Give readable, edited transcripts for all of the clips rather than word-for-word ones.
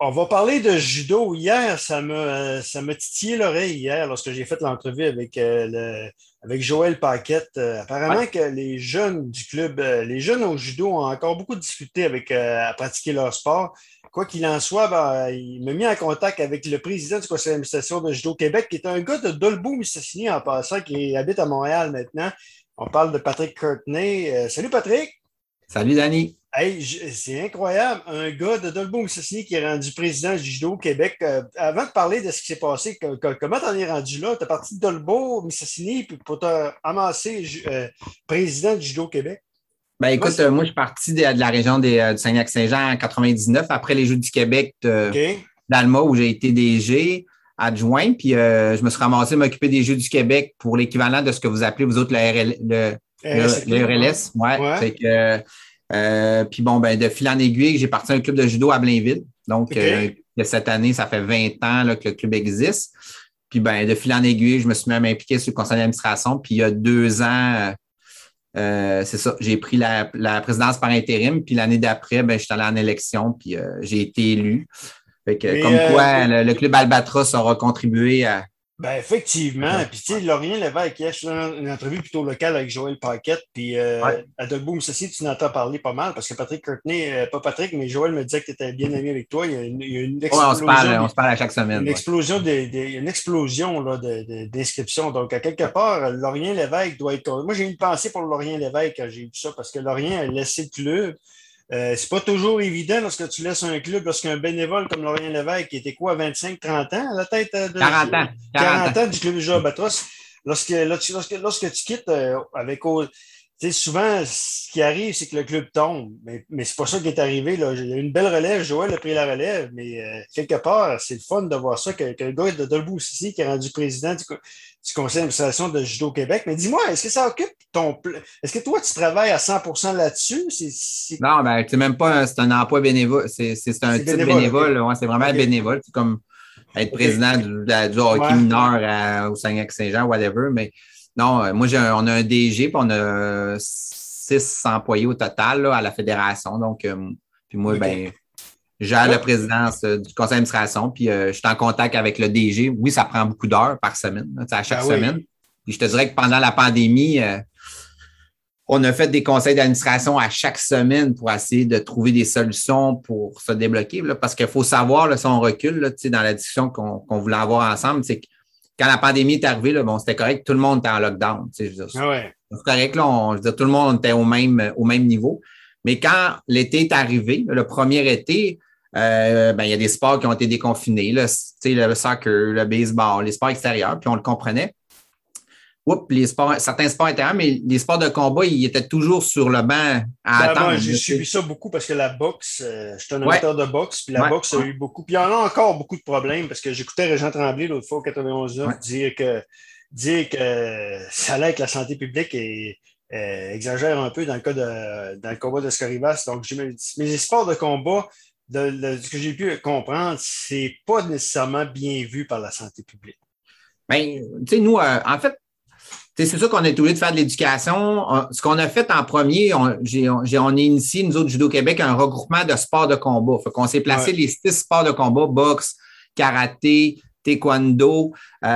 On va parler de judo. Hier, ça m'a titillé l'oreille hier lorsque j'ai fait l'entrevue avec Joël Paquette. Ouais. Apparemment que les jeunes du club, les jeunes au judo ont encore beaucoup de difficultés à pratiquer leur sport. Quoi qu'il en soit, ben, il m'a mis en contact avec le président du conseil d'administration de Judo Québec, qui est un gars de Dolbeau-Mistassini en passant, qui habite à Montréal maintenant. On parle de Patrick Courtenay. Salut Patrick! Salut, Danny. Hey, c'est incroyable, un gars de Dolbeau-Mistassini qui est rendu président du Judo au Québec. Avant de parler de ce qui s'est passé, comment t'en es rendu là? T'es parti de Dolbeau-Mistassini pour te ramasser président du Judo au Québec? Ben, Comment écoute, moi, je suis parti de la région du Saguenay-Lac-Saint-Jean en 99, après les Jeux du Québec OK, d'Alma, où j'ai été DG adjoint. Puis, je me suis ramassé à m'occuper des Jeux du Québec pour l'équivalent de ce que vous appelez, vous autres, le RSEQ, ouais. RLS. Ouais. Ouais, Fait que, puis, bon, ben, de fil en aiguille, j'ai parti à un club de judo à Blainville. Donc, OK. cette année, ça fait 20 ans là, que le club existe. Puis, ben, de fil en aiguille, je me suis même impliqué sur le conseil d'administration. Puis, il y a 2 ans, c'est ça, j'ai pris la présidence par intérim, puis l'année d'après, ben, je suis allé en élection, puis j'ai été élu. Fait que, Mais comme quoi, le club Albatros aura contribué à. ben effectivement. Puis tu Ouais. sais, Laurien Lévesque, hier, je suis dans une entrevue plutôt locale avec Joël Paquette. Puis Ouais. à Dolbeau, ceci, tu n'entends parler pas mal parce que Patrick Courtenay, pas Patrick, mais Joël me disait que tu étais bien ami avec toi. Il y a une Ouais, explosion on se parle à chaque semaine. une Ouais. explosion une explosion là, d'inscriptions. Donc, à quelque part, Laurien Lévesque doit être. Moi, j'ai eu une pensée pour Laurien Lévesque quand j'ai vu ça, parce que Laurien a laissé le club. C'est pas toujours évident lorsque tu laisses un club, lorsqu'un bénévole comme Laurien Lévesque, qui était quoi, 25, 30 ans, à la tête 40 ans. 40 ans. 40 ans du club de jeu Albatros, lorsque tu quittes tu sais, souvent, ce qui arrive, c'est que le club tombe. Mais c'est pas ça qui est arrivé. Là. Il y a eu une belle relève. Joël a pris la relève. Mais quelque part, c'est le fun de voir ça, qu'un gars de Dolbeau ici qui est rendu président du conseil d'administration de Judo Québec. Mais dis-moi, est-ce que ça occupe Est-ce que toi, tu travailles à 100% là-dessus? Non, ben, c'est même pas c'est un emploi bénévole. C'est un C'est titre bénévole, OK. bénévole. Ouais, c'est vraiment OK. bénévole. C'est comme être OK. président du hockey Ouais. mineur au Saguenay-Lac-Saint-Jean, whatever. Mais non, moi, on a un DG, puis on a 6 employés au total là, à la fédération. Donc, puis moi, OK. ben, je gère la Là, présidence du conseil d'administration, puis je suis en contact avec le DG. Oui, ça prend beaucoup d'heures par semaine, là, à chaque ben semaine. oui. Puis je te dirais que pendant la pandémie, on a fait des conseils d'administration à chaque semaine pour essayer de trouver des solutions pour se débloquer. Là, parce qu'il faut savoir, là, si on recule là, dans la discussion qu'on voulait avoir ensemble, c'est que quand la pandémie est arrivée, là, bon, c'était correct, tout le monde était en lockdown. Je veux dire, Ah ouais. c'est correct, là, je veux dire, tout le monde était au même niveau. Mais quand l'été est arrivé, le premier été, ben, il y a des sports qui ont été déconfinés, là, le soccer, le baseball, les sports extérieurs, puis on le comprenait. Oups, certains sports intérieurs, mais les sports de combat, ils étaient toujours sur le banc à Ben, moi, attendre. j'ai Là, suivi ça beaucoup parce que la boxe, je suis un ouais, amateur de boxe, puis la ouais, boxe a ouais, eu beaucoup. Puis il y en a encore beaucoup de problèmes parce que j'écoutais Régent Tremblay l'autre fois au 91 ouais. dire que ça allait avec la santé publique et exagère un peu dans le combat de Scoribas. Donc, mais les sports de combat, de ce que j'ai pu comprendre, c'est pas nécessairement bien vu par la santé publique. Ben, tu sais, nous, en fait, c'est sûr qu'on est obligé de faire de l'éducation. Ce qu'on a fait en premier, on a initié, nous autres, Judo Québec, un regroupement de sports de combat. Fait qu'on s'est placé Ouais. les 6 sports de combat, boxe, karaté, taekwondo,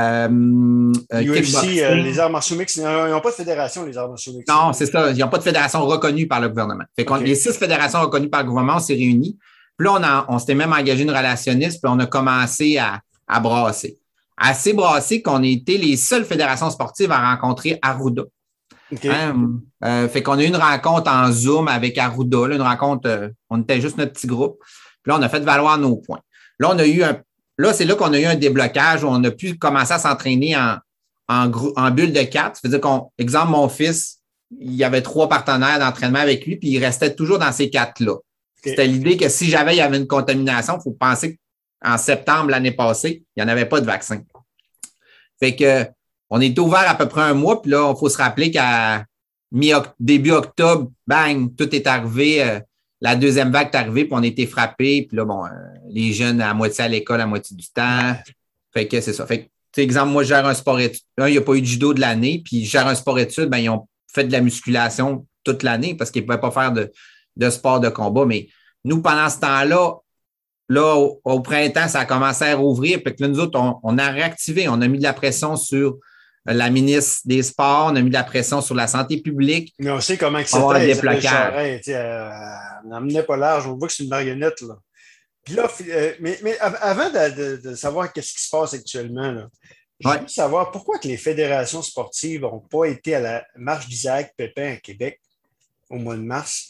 UFC, les kickboxing. arts martiaux mixtes, ils n'ont pas de fédération, les arts martiaux mixtes. Non, c'est ça. Ils n'ont pas de fédération reconnue par le gouvernement. Fait qu'on, les OK. 6 fédérations reconnues par le gouvernement, on s'est réunis. Puis là, on s'était même engagé une relationniste, puis on a commencé à brasser. Assez brassé qu'on a été les seules fédérations sportives à rencontrer Arruda. OK. Hein? Fait qu'on a eu une rencontre en Zoom avec Arruda, là, une rencontre, on était juste notre petit groupe. Puis là, on a fait valoir nos points. Là, c'est là qu'on a eu un déblocage où on a pu commencer à s'entraîner en bulle de 4. Ça veut dire exemple, mon fils, il y avait 3 partenaires d'entraînement avec lui, puis il restait toujours dans ces 4-là. OK. C'était l'idée que si il y avait une contamination, il faut penser qu'en septembre l'année passée, il n'y en avait pas de vaccin. Fait que on est ouvert à peu près un mois, puis là, il faut se rappeler qu'à début octobre, bang, tout est arrivé. La deuxième vague est arrivée, puis on a été frappés. Puis là, bon, les jeunes à moitié à l'école, à moitié du temps. Ouais. Fait que c'est ça. Fait que, exemple, moi, je gère un sport études. Il n'y a pas eu de judo de l'année, puis je gère un sport études, ben, ils ont fait de la musculation toute l'année parce qu'ils ne pouvaient pas faire de sport de combat. Mais nous, pendant ce temps-là, là, au printemps, ça a commencé à rouvrir. Puis que là, nous autres, on a réactivé. On a mis de la pression sur la ministre des Sports, on a mis de la pression sur la santé publique. Mais on sait comment que On va avoir c'était, des Isabelle blocages. Charest, elle n'emmenait pas large. On voit que c'est une marionnette, là. Puis là, avant de savoir qu'est-ce qui se passe actuellement, là, je Ouais. veux savoir pourquoi que les fédérations sportives n'ont pas été à la marche d'Isaac Pépin à Québec au mois de mars.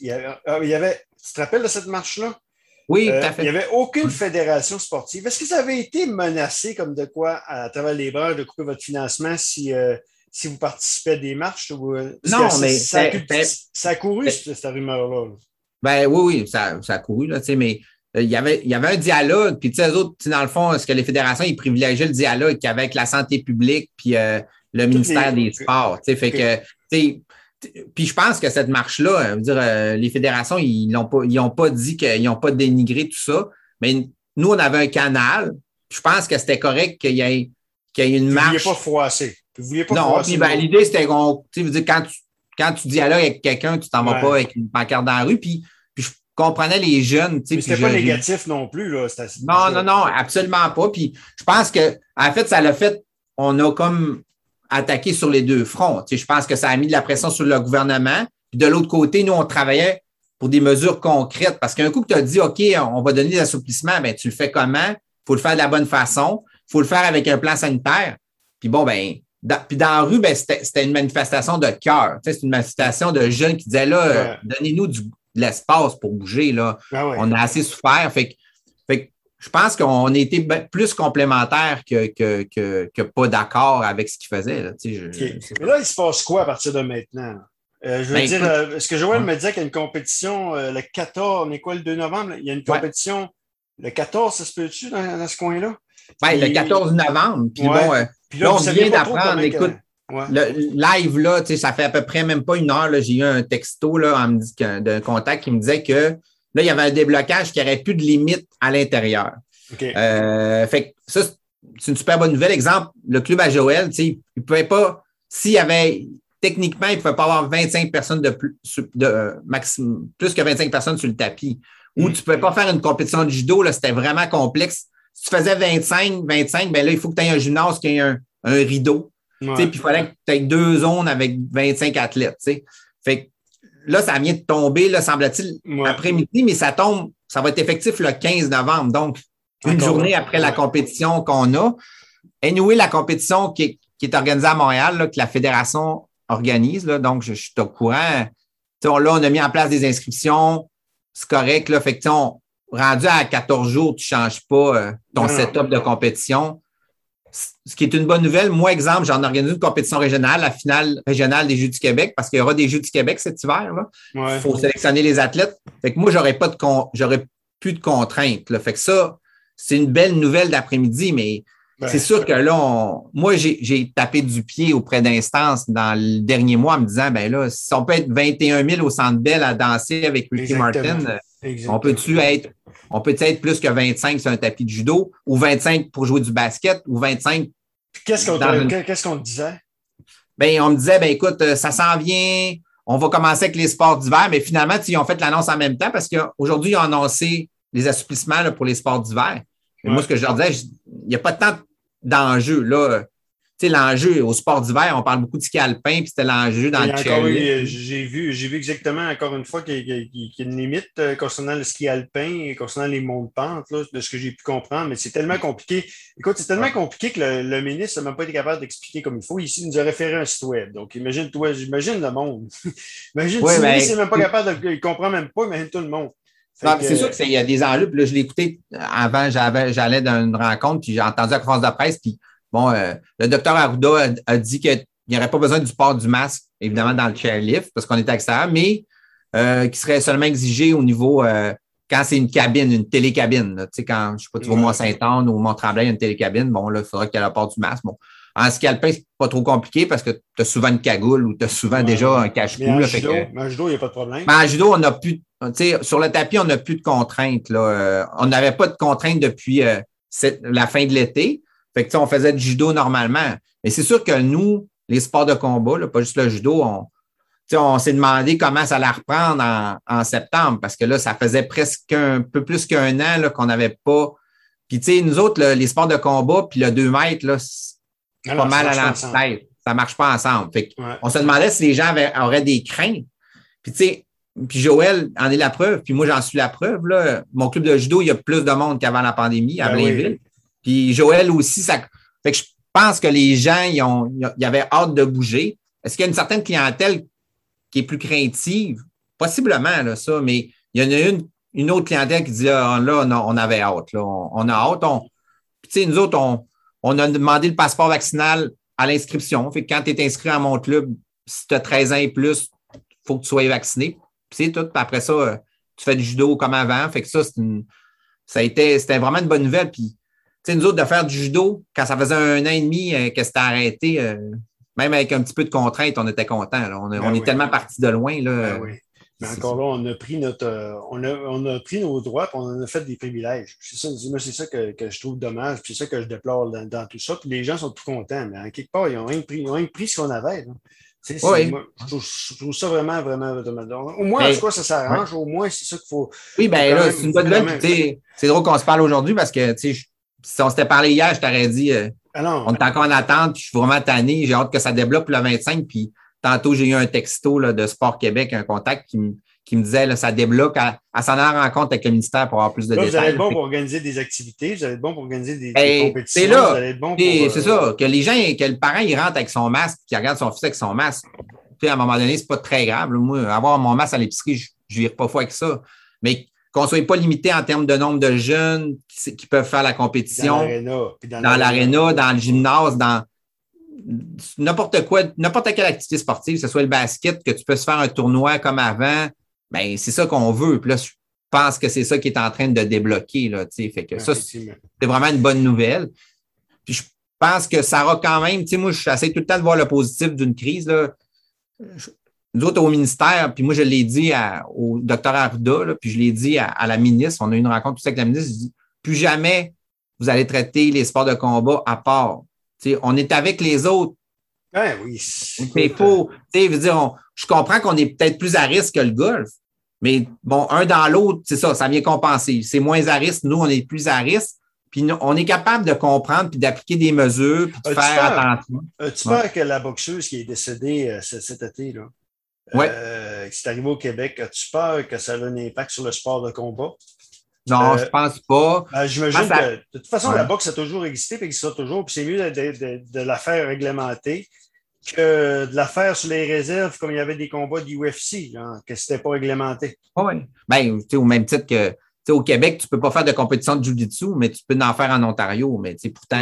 Tu te rappelles de cette marche-là? Oui, tout à Il n'y fait. avait aucune fédération sportive. Est-ce que ça avait été menacé comme de quoi, à travers les branches, de couper votre financement si vous participez à des marches? Parce que Non, mais ça a couru, cette rumeur-là. ben oui, ça a couru, là, tu sais, mais il y avait un dialogue, puis tu sais, eux autres, dans le fond, ce que les fédérations, ils privilégiaient le dialogue qu'avec la santé publique puis le ministère des Sports. Tu sais, fait que, tu sais, puis je pense que cette marche-là, je veux dire, les fédérations, ils n'ont pas dit qu'ils n'ont pas dénigré tout ça, mais nous, on avait un canal. Je pense que c'était correct qu'il y ait une marche. Vous ne vouliez pas froisser. Non, puis ben, l'idée, c'était qu'on, tu sais, quand tu dialogues avec quelqu'un, tu t'en vas pas avec une pancarte dans la rue, puis je comprenais les jeunes. Mais c'était pas négatif non plus. Là. Non, absolument pas. Puis je pense que, en fait, ça l'a fait, on a comme attaqué sur les deux fronts. Tu sais, je pense que ça a mis de la pression sur le gouvernement. Puis de l'autre côté, nous, on travaillait pour des mesures concrètes. Parce qu'un coup que tu as dit, OK, on va donner des assouplissements, ben tu le fais comment? Il faut le faire de la bonne façon. Il faut le faire avec un plan sanitaire. Puis bon, ben, puis dans la rue, ben, c'était une manifestation de cœur. Tu sais, c'est une manifestation de jeunes qui disaient, là, donnez-nous de l'espace pour bouger, là. Ah ouais. On a assez souffert. Fait que je pense qu'on a été plus complémentaires que pas d'accord avec ce qu'ils faisaient. Là. Mais là, il se passe quoi à partir de maintenant? Je veux dire, est-ce que Joël me disait qu'il y a une compétition le 14, on est quoi, le 2 novembre? Là? Il y a une compétition le 14, ça se peut-tu dans ce coin-là? Oui, le 14 novembre. Puis bon, puis là, on vient d'apprendre, écoute, le live, là, ça fait à peu près même pas une heure, là, j'ai eu un texto là, d'un contact qui me disait que là, il y avait un déblocage qui n'aurait plus de limite à l'intérieur. Okay. Fait que ça, c'est une super bonne nouvelle. Exemple, le club à Joël, il ne pouvait pas, s'il y avait, techniquement, il ne pouvait pas avoir 25 personnes maximum, plus que 25 personnes sur le tapis. Ou tu ne pouvais pas faire une compétition de judo, là, c'était vraiment complexe. Si tu faisais 25, ben là, il faut que tu aies un gymnase qui ait un rideau. Puis il fallait que tu aies 2 zones avec 25 athlètes. T'sais. Fait que là, ça vient de tomber, là, semble-t-il, après-midi, mais ça va être effectif le 15 novembre. Donc, une journée après la compétition qu'on a. Anyway, la compétition qui est organisée à Montréal, là, que la fédération organise, là, donc je suis au courant. Là, on a mis en place des inscriptions. C'est correct. Là, fait que, rendu à 14 jours, tu ne changes pas ton setup de compétition. Ce qui est une bonne nouvelle. Moi, exemple, j'en organise une compétition régionale, la finale régionale des Jeux du Québec, parce qu'il y aura des Jeux du Québec cet hiver. Il faut sélectionner les athlètes. Fait que moi, j'aurais plus de contraintes. Là. Fait que ça, c'est une belle nouvelle d'après-midi, mais c'est sûr que là, moi, j'ai tapé du pied auprès d'Instance dans le dernier mois en me disant, ben là, si on peut être 21 000 au Centre Bell à danser avec Ricky Martin, on peut-tu être plus que 25 sur un tapis de judo ou 25 pour jouer du basket ou 25. Qu'est-ce qu'on te disait? Ben, on me disait, ben écoute, ça s'en vient, on va commencer avec les sports d'hiver, mais finalement, ils ont fait l'annonce en même temps parce qu'aujourd'hui, ils ont annoncé les assouplissements là, pour les sports d'hiver. Moi, ce que je leur disais, il n'y a pas tant d'enjeux. Là. Tu sais, l'enjeu au sport d'hiver, on parle beaucoup de ski alpin, puis c'était l'enjeu dans le chairlift. J'ai vu exactement, encore une fois, qu'il y a une limite concernant le ski alpin et concernant les monts de pente, là, de ce que j'ai pu comprendre, mais c'est tellement compliqué. Écoute, c'est tellement compliqué que le ministre n'a même pas été capable d'expliquer comme il faut. Ici, il nous a référé un site web. Donc, j'imagine le monde. Imagine si le ministre n'est même pas capable de comprendre même pas, imagine tout le monde. C'est sûr qu'il y a des enjeux. Puis là, je l'ai écouté avant, j'allais dans une rencontre, puis j'ai entendu la conférence de presse, puis bon, le docteur Arruda a dit qu'il n'y aurait pas besoin du port du masque, évidemment, dans le chairlift, parce qu'on est à l'extérieur, mais qui serait seulement exigé au niveau quand c'est une cabine, une télécabine. Là, tu sais, quand, je sais pas, tu vas au Mont-Saint-Anne ou au Mont-Tremblant, il y a une télécabine, bon, là, il faudra qu'il y ait le port du masque. Bon. En ski alpin, c'est pas trop compliqué parce que tu as souvent une cagoule ou tu as souvent déjà un cache-cou. Mais en judo, il n'y a pas de problème. Mais en judo, on n'a plus, sur le tapis, on n'a plus de contraintes. Là. On n'avait pas de contraintes depuis la fin de l'été. Fait que, on faisait du judo normalement. Mais c'est sûr que nous, les sports de combat, là, pas juste le judo, on s'est demandé comment ça allait reprendre en septembre, parce que là, ça faisait presque un peu plus qu'un an là, qu'on n'avait pas. Puis, tu sais, nous autres, les sports de combat, puis le 2 mètres, là, c'est pas mal à l'antithèse. Ça ne marche pas ensemble. Fait on se demandait si les gens auraient des craintes. Puis, tu sais, puis Joël en est la preuve, puis moi, j'en suis la preuve. Là. Mon club de judo, il y a plus de monde qu'avant la pandémie à Blainville. Oui. Puis Joël aussi, ça. Fait que je pense que les gens, ils avaient hâte de bouger. Est-ce qu'il y a une certaine clientèle qui est plus craintive? Possiblement, là, ça, mais il y en a une autre clientèle qui dit là, on avait hâte. Là, on a hâte. Puis, tu sais, nous autres, on a demandé le passeport vaccinal à l'inscription. Fait que quand tu es inscrit à mon club, si tu as 13 ans et plus, il faut que tu sois vacciné. Puis c'est tout. Puis après ça, tu fais du judo comme avant. Fait que ça, c'était vraiment une bonne nouvelle. Puis, tu sais, nous autres, de faire du judo, quand ça faisait 1 an et demi que c'était arrêté, même avec un petit peu de contraintes, on était contents. On est tellement partis de loin. Là. Mais encore là, on a pris on a pris nos droits et on en a fait des privilèges. C'est ça que je trouve dommage, c'est ça que je déplore dans tout ça. Puis les gens sont tout contents, mais en quelque part, ils ont rien pris ce qu'on avait. Là. Moi, je trouve ça vraiment, vraiment dommage. Au moins, en tout cas, ça s'arrange. Au moins, c'est ça qu'il faut. Oui, bien là, c'est une bonne nouvelle. C'est drôle qu'on se parle aujourd'hui parce que si on s'était parlé hier, je t'aurais dit on est encore en attente, puis je suis vraiment tanné, j'ai hâte que ça débloque le 25. Puis tantôt, j'ai eu un texto là, de Sport Québec, un contact qui me disait là, ça débloque à s'en aller en rencontre avec le ministère pour avoir plus de détails. Vous allez être bon pour organiser des activités, vous allez être bon pour organiser des compétitions. C'est là. Vous allez être bon pour, c'est ça, que les gens, que le parent, il rentre avec son masque, qu'il regarde son fils avec son masque. Tu sais, à un moment donné, c'est pas très grave. Là. Moi, avoir mon masque à l'épicerie, je ne vire pas fou avec ça. Mais qu'on ne soit pas limité en termes de nombre de jeunes qui peuvent faire la compétition. Dans l'aréna, dans le gymnase, dans n'importe quelle activité sportive, que ce soit le basket, que tu peux se faire un tournoi comme avant, ben c'est ça qu'on veut. Puis là, je pense que c'est ça qui est en train de débloquer. Là, fait que ça, c'est vraiment une bonne nouvelle. Puis je pense que ça aura quand même, moi, je essaie tout le temps de voir le positif d'une crise. Là. Nous autres, au ministère, puis moi, je l'ai dit au docteur Arruda, là, puis je l'ai dit à la ministre, on a eu une rencontre tout avec la ministre, je dis, plus jamais vous allez traiter les sports de combat à part. On est avec les autres. Ben oui. C'est faux. Je comprends qu'on est peut-être plus à risque que le golf, mais bon, un dans l'autre, c'est ça vient compenser. C'est moins à risque. Nous, on est plus à risque. Puis on est capable de comprendre puis d'appliquer des mesures puis de faire attention. As-tu peur que la boxeuse qui est décédée cet été, là, qui est arrivée au Québec, as-tu peur que ça ait un impact sur le sport de combat? Non, je pense pas. J'imagine que, de toute façon, la boxe a toujours existé et existera toujours. Puis c'est mieux de la faire réglementer que de la faire sur les réserves comme il y avait des combats d'UFC, que c'était pas réglementé. Oui. Bien, au même titre que au Québec, tu peux pas faire de compétition de jiu-jitsu, mais tu peux en faire en Ontario. Mais pourtant,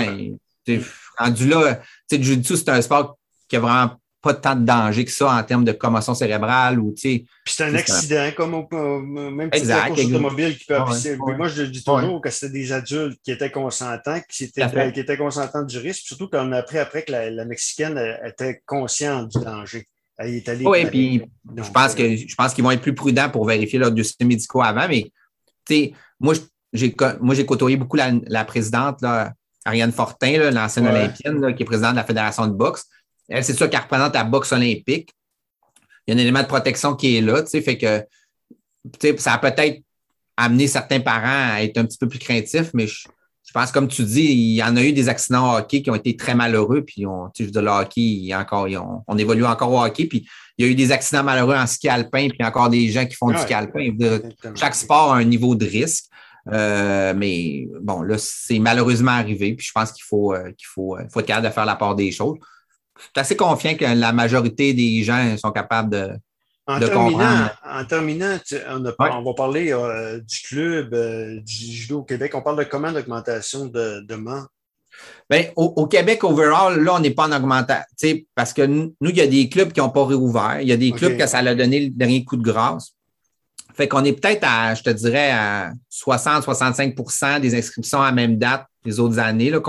rendu là, le jiu-jitsu, c'est un sport qui a vraiment pas tant de danger que ça en termes de commotion cérébrale. Puis c'est un accident, même si c'est une course automobile qui peut appuyer. Moi, je dis toujours que c'était des adultes qui étaient consentants, qui étaient consentants du risque, surtout quand on a appris après que la Mexicaine était consciente du danger. Elle est allée. Oui, puis je pense qu'ils vont être plus prudents pour vérifier leurs dossiers médicaux avant, mais moi, j'ai côtoyé beaucoup la présidente, là, Ariane Fortin, là, l'ancienne olympienne, là, qui est présidente de la Fédération de boxe. Elle, c'est ça qu'elle représente la boxe olympique. Il y a un élément de protection qui est là, fait que ça a peut-être amené certains parents à être un petit peu plus craintifs, mais je pense, comme tu dis, il y en a eu des accidents au hockey qui ont été très malheureux, puis je veux dire, le hockey, on évolue encore au hockey, puis il y a eu des accidents malheureux en ski alpin, puis encore des gens qui font du ski alpin. Chaque sport a un niveau de risque, mais bon, là, c'est malheureusement arrivé, puis je pense qu'il faut être capable de faire la part des choses. Je suis assez confiant que la majorité des gens sont capables de comprendre. En terminant, on va parler du club, du judo au Québec. On parle de comment d'augmentation de membres? Bien, au Québec, overall, là, on n'est pas en augmentation. Parce que nous, il y a des clubs qui n'ont pas réouvert. Il y a des clubs que ça a donné le dernier coup de grâce. Fait qu'on est peut-être je te dirais, à 60-65% des inscriptions à la même date les autres années. Là,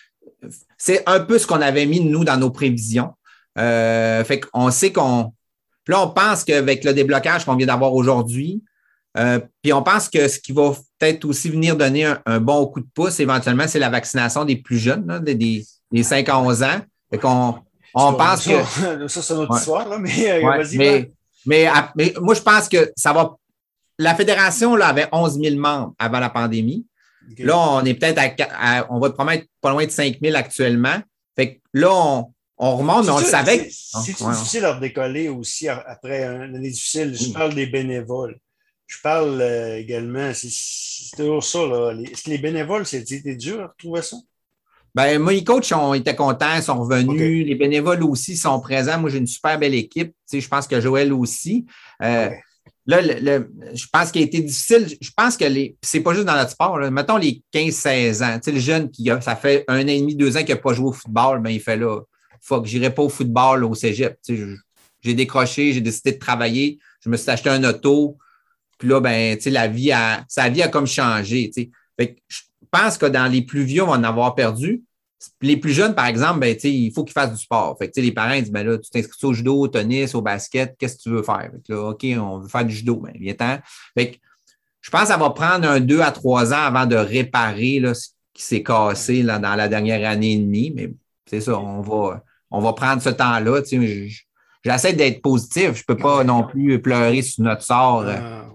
c'est un peu ce qu'on avait mis, nous, dans nos prévisions. Fait qu'on sait Puis là, on pense qu'avec le déblocage qu'on vient d'avoir aujourd'hui, puis on pense que ce qui va peut-être aussi venir donner un bon coup de pouce, éventuellement, c'est la vaccination des plus jeunes, là, des 5 à 11 ans. Fait qu'on On pense que. Ça, c'est une autre Ouais. histoire, là, mais Ouais, vas-y, Ben. mais moi, je pense que ça va. La fédération là, avait 11 000 membres avant la pandémie. Okay. Là, on est peut-être on va promettre pas loin de 5 000 actuellement. Fait que là, on remonte, mais on le savait. C'est difficile à redécoller aussi après une année difficile. Je parle des bénévoles. Je parle également, c'est toujours ça. Est-ce que les bénévoles, c'était dur à retrouver ça? Ben, moi, les coachs étaient contents, sont revenus. Okay. Les bénévoles aussi sont présents. Moi, j'ai une super belle équipe. Tu sais, je pense que Joël aussi. Là, je pense qu'il a été difficile. Je pense que c'est pas juste dans notre sport. Là. Mettons les 15-16 ans. Tu sais, le jeune ça fait 1 an et demi, 2 ans qu'il n'a pas joué au football, ben, il fait là, fuck, j'irai pas au football là, au cégep. Tu sais, j'ai décroché, j'ai décidé de travailler. Je me suis acheté un auto. Puis là, ben, tu sais, sa vie a comme changé. Tu sais. Fait que je pense que dans les plus vieux, on va en avoir perdu. Les plus jeunes, par exemple, ben, il faut qu'ils fassent du sport. Fait que, les parents disent, ben là, tu t'inscris au judo, au tennis, au basket, qu'est-ce que tu veux faire? Fait que là, OK, on veut faire du judo, ben, viens-t'en. Fait que je pense que ça va prendre 2 à 3 ans avant de réparer là, ce qui s'est cassé là, dans la dernière année et demie. Mais c'est ça, on va prendre ce temps-là. J'essaie d'être positif. Je ne peux pas non plus pleurer sur notre sort.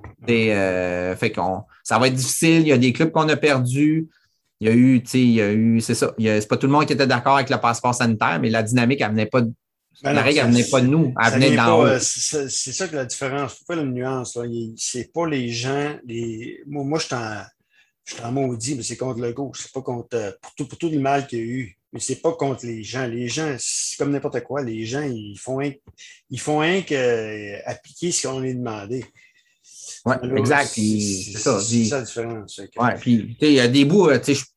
Fait ça va être difficile. Il y a des clubs qu'on a perdus. Il y a eu, c'est ça. C'est pas tout le monde qui était d'accord avec le passeport sanitaire, mais la dynamique, elle venait pas de. La règle, elle venait pas de nous. Elle venait d'en haut. C'est ça que la différence. Faut pas la nuance. C'est pas les gens. Moi, je suis en maudit, mais c'est contre le gauche. C'est pas contre. Pour tout le mal qu'il y a eu. Mais c'est pas contre les gens. Les gens, c'est comme n'importe quoi. Les gens, ils font rien qu'appliquer ce qu'on leur a demandé. Oui, exact. C'est ça. C'est ça la différence. Oui, puis il y a des bouts,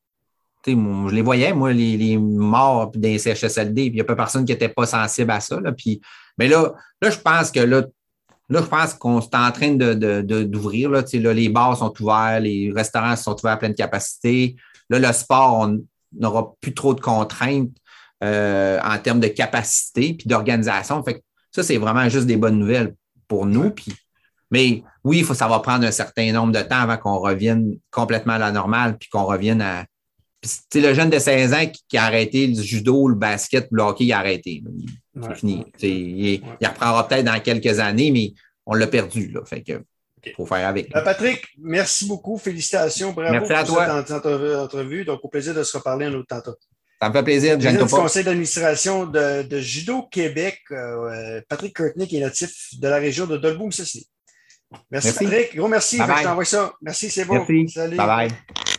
je les voyais, moi, les morts des CHSLD, puis il n'y a pas personne qui n'était pas sensible à ça. Là, puis, mais là, je pense que je pense qu'on est en train d'ouvrir. Là, les bars sont ouverts, les restaurants sont ouverts à pleine capacité. Là, le sport, on n'aura plus trop de contraintes en termes de capacité puis d'organisation. Fait que ça, c'est vraiment juste des bonnes nouvelles pour nous. Puis, mais oui, ça va prendre un certain nombre de temps avant qu'on revienne complètement à la normale puis qu'on revienne à. Puis, le jeune de 16 ans qui a arrêté le judo, le basket, le hockey, il a arrêté. C'est fini. Il reprendra peut-être dans quelques années, mais on l'a perdu. Là, fait que faut faire avec. Patrick, merci beaucoup. Félicitations. Bravo merci à toi. Cette entrevue. Donc, au plaisir de se reparler un autre tantôt. Ça me fait plaisir. Le président du conseil d'administration de Judo Québec, Patrick Courtney, qui est natif de la région de Dolbeau-Mississippi. Merci, Patrick. Gros merci. Je t'envoie ça. Merci, c'est bon. Merci. Salut. Bye bye.